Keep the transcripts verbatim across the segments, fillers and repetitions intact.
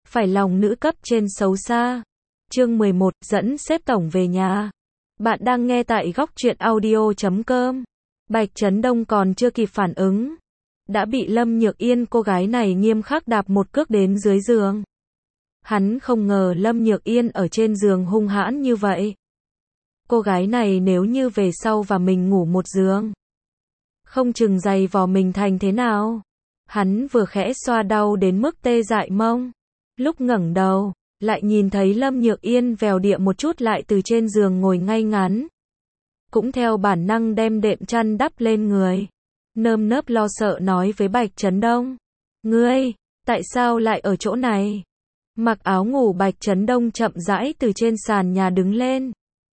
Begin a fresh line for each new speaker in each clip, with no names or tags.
Phải lòng nữ cấp trên xấu xa. Chương mười một, dẫn xếp tổng về nhà. Bạn đang nghe tại góc truyện audio chấm com. Bạch Trấn Đông còn chưa kịp phản ứng, đã bị Lâm Nhược Yên cô gái này nghiêm khắc đạp một cước đến dưới giường. Hắn không ngờ Lâm Nhược Yên ở trên giường hung hãn như vậy. Cô gái này nếu như về sau và mình ngủ một giường, không chừng giày vò mình thành thế nào. Hắn vừa khẽ xoa đau đến mức tê dại mông. Lúc ngẩng đầu, lại nhìn thấy Lâm Nhược Yên vèo địa một chút lại từ trên giường ngồi ngay ngắn. Cũng theo bản năng đem đệm chăn đắp lên người. Nơm nớp lo sợ nói với Bạch Trấn Đông. Ngươi, tại sao lại ở chỗ này? Mặc áo ngủ Bạch Trấn Đông chậm rãi từ trên sàn nhà đứng lên.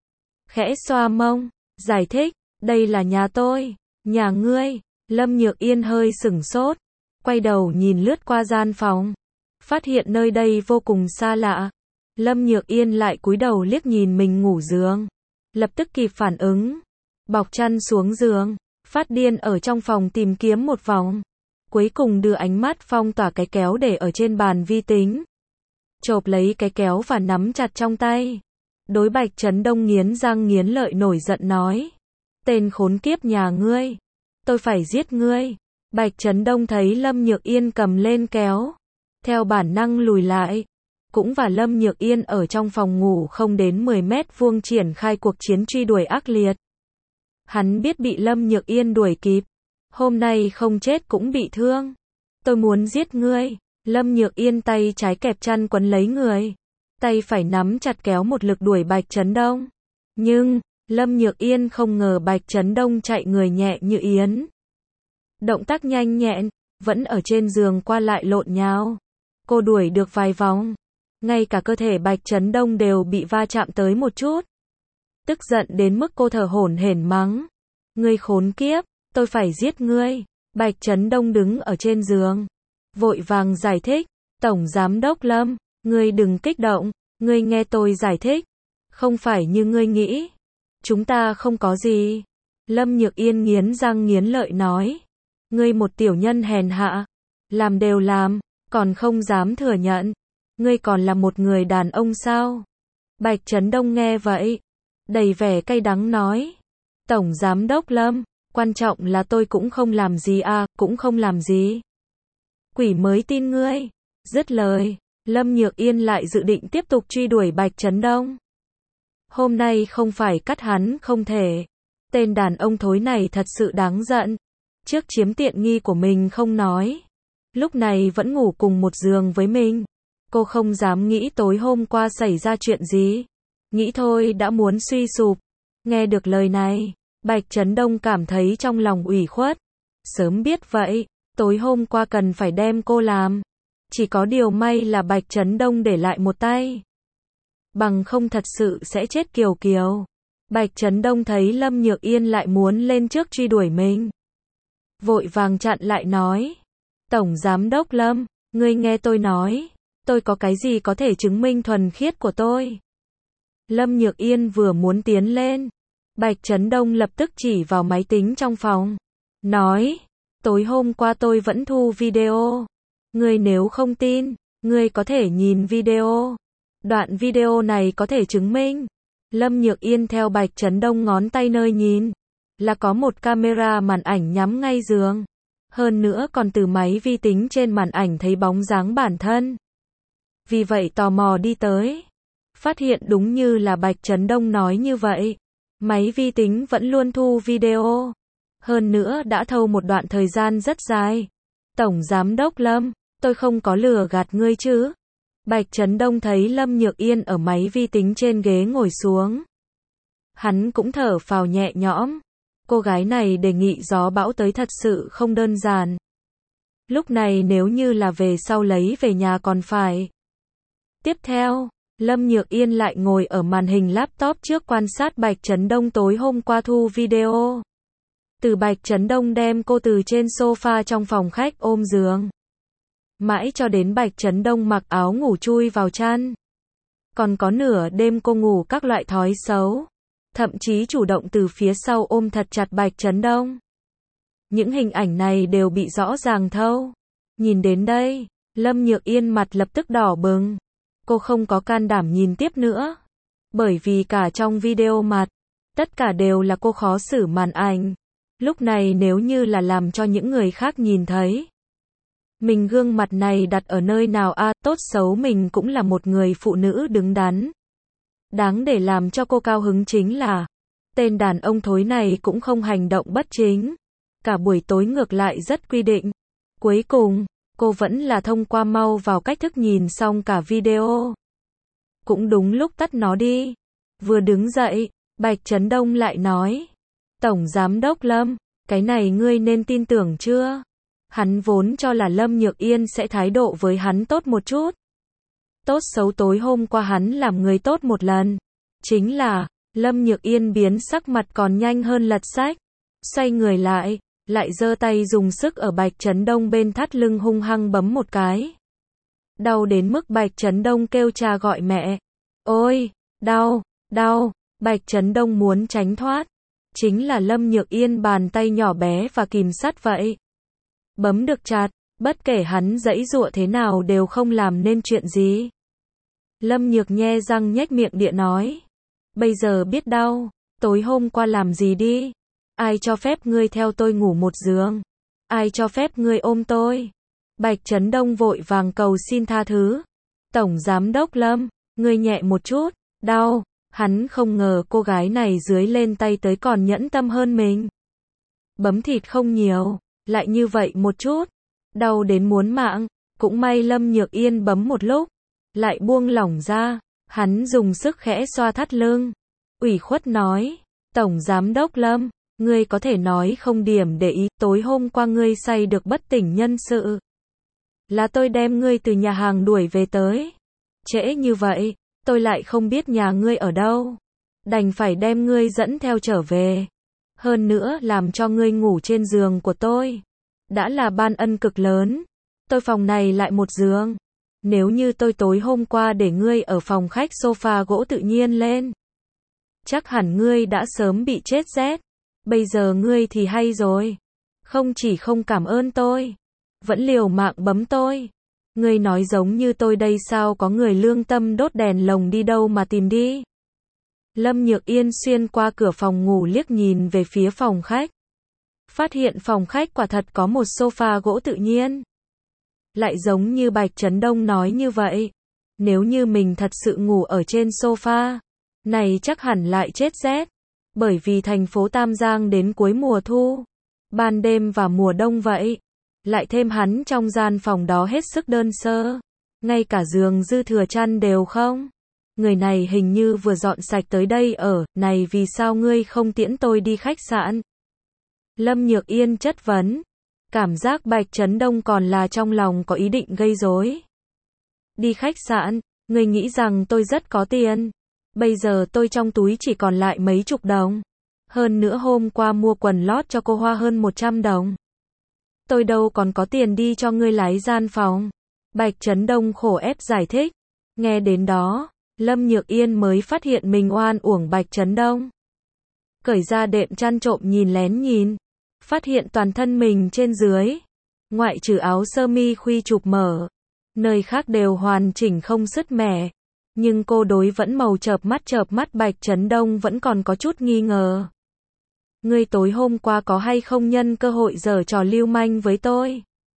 Khẽ xoa mông, giải thích, đây là nhà tôi, nhà ngươi. Lâm Nhược Yên hơi sửng sốt, quay đầu nhìn lướt qua gian phòng. Phát hiện nơi đây vô cùng xa lạ. Lâm Nhược Yên lại cúi đầu liếc nhìn mình ngủ giường. Lập tức kịp phản ứng. Bọc chăn xuống giường. Phát điên ở trong phòng tìm kiếm một vòng. Cuối cùng đưa ánh mắt phong tỏa cái kéo để ở trên bàn vi tính. Chộp lấy cái kéo và nắm chặt trong tay. Đối Bạch Trấn Đông nghiến răng nghiến lợi nổi giận nói. Tên khốn kiếp nhà ngươi. Tôi phải giết ngươi. Bạch Trấn Đông thấy Lâm Nhược Yên cầm lên kéo. Theo bản năng lùi lại. Cũng và Lâm Nhược Yên ở trong phòng ngủ không đến mười mét vuông triển khai cuộc chiến truy đuổi ác liệt. Hắn biết bị Lâm Nhược Yên đuổi kịp. Hôm nay không chết cũng bị thương. Tôi muốn giết ngươi. Lâm Nhược Yên tay trái kẹp chăn quấn lấy người. Tay phải nắm chặt kéo một lực đuổi Bạch Trấn Đông. Nhưng, Lâm Nhược Yên không ngờ Bạch Trấn Đông chạy người nhẹ như yến. Động tác nhanh nhẹn, vẫn ở trên giường qua lại lộn nhào. Cô đuổi được vài vòng. Ngay cả cơ thể Bạch Trấn Đông đều bị va chạm tới một chút. Tức giận đến mức cô thở hổn hển mắng. Ngươi khốn kiếp, tôi phải giết ngươi. Bạch Trấn Đông đứng ở trên giường. Vội vàng giải thích. Tổng Giám đốc Lâm, ngươi đừng kích động. Ngươi nghe tôi giải thích. Không phải như ngươi nghĩ. Chúng ta không có gì. Lâm Nhược Yên nghiến răng nghiến lợi nói. Ngươi một tiểu nhân hèn hạ. Làm đều làm, còn không dám thừa nhận. Ngươi còn là một người đàn ông sao? Bạch Trấn Đông nghe vậy, đầy vẻ cay đắng nói. Tổng Giám đốc Lâm, quan trọng là tôi cũng không làm gì à, cũng không làm gì. Quỷ mới tin ngươi. Dứt lời, Lâm Nhược Yên lại dự định tiếp tục truy đuổi Bạch Trấn Đông. Hôm nay không phải cắt hắn không thể. Tên đàn ông thối này thật sự đáng giận. Trước chiếm tiện nghi của mình không nói. Lúc này vẫn ngủ cùng một giường với mình. Cô không dám nghĩ tối hôm qua xảy ra chuyện gì. Nghĩ thôi đã muốn suy sụp. Nghe được lời này, Bạch Trấn Đông cảm thấy trong lòng ủy khuất. Sớm biết vậy, tối hôm qua cần phải đem cô làm. Chỉ có điều may là Bạch Trấn Đông để lại một tay. Bằng không thật sự sẽ chết kiều kiều. Bạch Trấn Đông thấy Lâm Nhược Yên lại muốn lên trước truy đuổi mình. Vội vàng chặn lại nói. Tổng Giám đốc Lâm, ngươi nghe tôi nói. Tôi có cái gì có thể chứng minh thuần khiết của tôi? Lâm Nhược Yên vừa muốn tiến lên. Bạch Trấn Đông lập tức chỉ vào máy tính trong phòng. Nói, tối hôm qua tôi vẫn thu video. Ngươi nếu không tin, ngươi có thể nhìn video. Đoạn video này có thể chứng minh. Lâm Nhược Yên theo Bạch Trấn Đông ngón tay nơi nhìn. Là có một camera màn ảnh nhắm ngay giường. Hơn nữa còn từ máy vi tính trên màn ảnh thấy bóng dáng bản thân. Vì vậy tò mò đi tới. Phát hiện đúng như là Bạch Trấn Đông nói như vậy. Máy vi tính vẫn luôn thu video. Hơn nữa đã thâu một đoạn thời gian rất dài. Tổng Giám đốc Lâm, tôi không có lừa gạt ngươi chứ. Bạch Trấn Đông thấy Lâm Nhược Yên ở máy vi tính trên ghế ngồi xuống. Hắn cũng thở phào nhẹ nhõm. Cô gái này đề nghị gió bão tới thật sự không đơn giản. Lúc này nếu như là về sau lấy về nhà còn phải. Tiếp theo, Lâm Nhược Yên lại ngồi ở màn hình laptop trước quan sát Bạch Trấn Đông tối hôm qua thu video. Từ Bạch Trấn Đông đem cô từ trên sofa trong phòng khách ôm giường. Mãi cho đến Bạch Trấn Đông mặc áo ngủ chui vào chăn. Còn có nửa đêm cô ngủ các loại thói xấu. Thậm chí chủ động từ phía sau ôm thật chặt Bạch Trấn Đông. Những hình ảnh này đều bị rõ ràng thâu. Nhìn đến đây, Lâm Nhược Yên mặt lập tức đỏ bừng. Cô không có can đảm nhìn tiếp nữa. Bởi vì cả trong video mặt, tất cả đều là cô khó xử màn ảnh. Lúc này nếu như là làm cho những người khác nhìn thấy, mình gương mặt này đặt ở nơi nào a, à, tốt xấu mình cũng là một người phụ nữ đứng đắn. Đáng để làm cho cô cao hứng chính là, tên đàn ông thối này cũng không hành động bất chính. Cả buổi tối ngược lại rất quy định. Cuối cùng, cô vẫn là thông qua mau vào cách thức nhìn xong cả video. Cũng đúng lúc tắt nó đi. Vừa đứng dậy, Bạch Chấn Đông lại nói. Tổng Giám đốc Lâm, cái này ngươi nên tin tưởng chưa? Hắn vốn cho là Lâm Nhược Yên sẽ thái độ với hắn tốt một chút. Tốt xấu tối hôm qua hắn làm người tốt một lần. Chính là, Lâm Nhược Yên biến sắc mặt còn nhanh hơn lật sách. Xoay người lại, lại giơ tay dùng sức ở Bạch Chấn Đông bên thắt lưng hung hăng bấm một cái. Đau đến mức Bạch Chấn Đông kêu cha gọi mẹ. Ôi, đau, đau, Bạch Chấn Đông muốn tránh thoát. Chính là Lâm Nhược Yên bàn tay nhỏ bé và kìm sắt vậy. Bấm được chặt, bất kể hắn giãy giụa thế nào đều không làm nên chuyện gì. Lâm Nhược nhe răng nhếch miệng địa nói. Bây giờ biết đau, tối hôm qua làm gì đi? Ai cho phép ngươi theo tôi ngủ một giường? Ai cho phép ngươi ôm tôi? Bạch Chấn Đông vội vàng cầu xin tha thứ. Tổng Giám đốc Lâm, ngươi nhẹ một chút, đau. Hắn không ngờ cô gái này dưới lên tay tới còn nhẫn tâm hơn mình. Bấm thịt không nhiều, lại như vậy một chút. Đau đến muốn mạng, cũng may Lâm Nhược Yên bấm một lúc, lại buông lỏng ra. Hắn dùng sức khẽ xoa thắt lưng. Ủy khuất nói, Tổng Giám đốc Lâm, ngươi có thể nói không điểm để ý, tối hôm qua ngươi say được bất tỉnh nhân sự. Là tôi đem ngươi từ nhà hàng đuổi về tới. Trễ như vậy, tôi lại không biết nhà ngươi ở đâu. Đành phải đem ngươi dẫn theo trở về. Hơn nữa làm cho ngươi ngủ trên giường của tôi. Đã là ban ân cực lớn. Tôi phòng này lại một giường. Nếu như tôi tối hôm qua để ngươi ở phòng khách sofa gỗ tự nhiên lên, chắc hẳn ngươi đã sớm bị chết rét. Bây giờ ngươi thì hay rồi. Không chỉ không cảm ơn tôi, vẫn liều mạng bấm tôi. Ngươi nói giống như tôi đây sao có người lương tâm đốt đèn lồng đi đâu mà tìm đi. Lâm Nhược Yên xuyên qua cửa phòng ngủ liếc nhìn về phía phòng khách. Phát hiện phòng khách quả thật có một sofa gỗ tự nhiên. Lại giống như Bạch Chấn Đông nói như vậy. Nếu như mình thật sự ngủ ở trên sofa, này chắc hẳn lại chết rét. Bởi vì thành phố Tam Giang đến cuối mùa thu, ban đêm và mùa đông vậy. Lại thêm hắn trong gian phòng đó hết sức đơn sơ. Ngay cả giường dư thừa chăn đều không. Người này hình như vừa dọn sạch tới đây ở, này vì sao ngươi không tiễn tôi đi khách sạn? Lâm Nhược Yên chất vấn. Cảm giác Bạch Chấn Đông còn là trong lòng có ý định gây rối. Đi khách sạn, ngươi nghĩ rằng tôi rất có tiền. Bây giờ tôi trong túi chỉ còn lại mấy chục đồng. Hơn nữa hôm qua mua quần lót cho cô Hoa hơn một trăm đồng. Tôi đâu còn có tiền đi cho ngươi lái gian phòng. Bạch Chấn Đông khổ ép giải thích. Nghe đến đó, Lâm Nhược Yên mới phát hiện mình oan uổng Bạch Chấn Đông. Cởi ra đệm chăn trộm nhìn lén nhìn. Phát hiện toàn thân mình trên dưới, ngoại trừ áo sơ mi khuy chụp mở, nơi khác đều hoàn chỉnh không sứt mẻ. Nhưng cô đối vẫn màu chợp mắt chợp mắt Bạch Chấn Đông vẫn còn có chút nghi ngờ. Ngươi tối hôm qua có hay không nhân cơ hội giở trò lưu manh với tôi?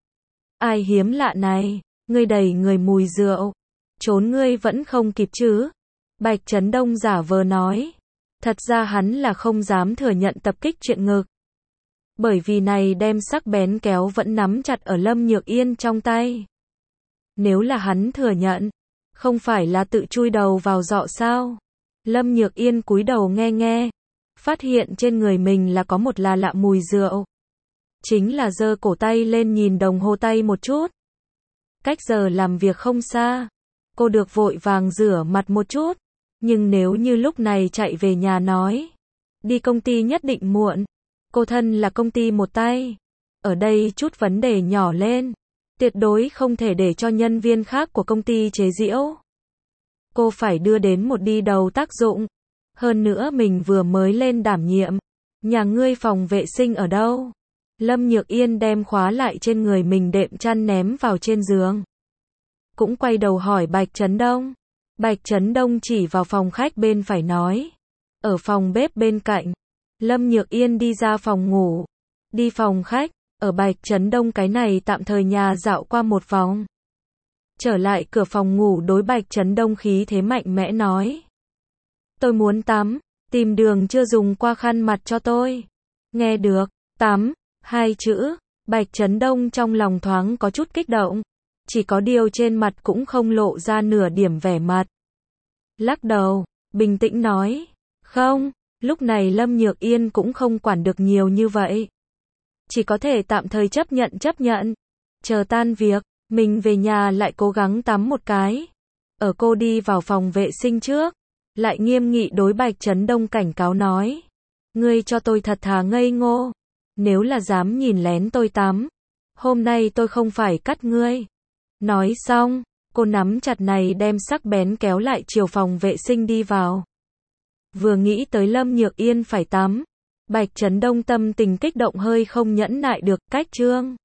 Ai hiếm lạ này, ngươi đầy người mùi rượu, trốn ngươi vẫn không kịp chứ? Bạch Chấn Đông giả vờ nói. Thật ra hắn là không dám thừa nhận tập kích chuyện ngực. Bởi vì này đem sắc bén kéo vẫn nắm chặt ở Lâm Nhược Yên trong tay. Nếu là hắn thừa nhận, không phải là tự chui đầu vào dọ sao? Lâm Nhược Yên cúi đầu nghe nghe, phát hiện trên người mình là có một là lạ mùi rượu. Chính là giơ cổ tay lên nhìn đồng hồ tay một chút. Cách giờ làm việc không xa, cô được vội vàng rửa mặt một chút. Nhưng nếu như lúc này chạy về nhà nói, đi công ty nhất định muộn. Cô thân là công ty một tay. Ở đây chút vấn đề nhỏ lên, tuyệt đối không thể để cho nhân viên khác của công ty chế giễu. Cô phải đưa đến một đi đầu tác dụng. Hơn nữa mình vừa mới lên đảm nhiệm. Nhà ngươi phòng vệ sinh ở đâu? Lâm Nhược Yên đem khóa lại trên người mình đệm chăn ném vào trên giường. cũng quay đầu hỏi Bạch Trấn Đông. Bạch Trấn Đông chỉ vào phòng khách bên phải nói. Ở phòng bếp bên cạnh. Lâm Nhược Yên đi ra phòng ngủ. Đi phòng khách. Ở Bạch Trấn Đông cái này tạm thời nhà dạo qua một vòng. Trở lại cửa phòng ngủ đối Bạch Trấn Đông khí thế mạnh mẽ nói. Tôi muốn tắm. Tìm đường chưa dùng qua khăn mặt cho tôi. Nghe được. Tắm. Hai chữ. Bạch Trấn Đông trong lòng thoáng có chút kích động. Chỉ có điều trên mặt cũng không lộ ra nửa điểm vẻ mặt. Lắc đầu, bình tĩnh nói. Không, lúc này Lâm Nhược Yên cũng không quản được nhiều như vậy. Chỉ có thể tạm thời chấp nhận chấp nhận. Chờ tan việc, mình về nhà lại cố gắng tắm một cái. Ở cô đi vào phòng vệ sinh trước. Lại nghiêm nghị đối Bạch Trấn Đông cảnh cáo nói. Ngươi cho tôi thật thà ngây ngô. Nếu là dám nhìn lén tôi tắm. Hôm nay tôi không phải cắt ngươi. Nói xong, cô nắm chặt này đem sắc bén kéo lại chiều phòng vệ sinh đi vào. Vừa nghĩ tới Lâm Nhược Yên phải tắm. Bạch Trấn Đông tâm tình kích động hơi không nhẫn nại được, cách trương.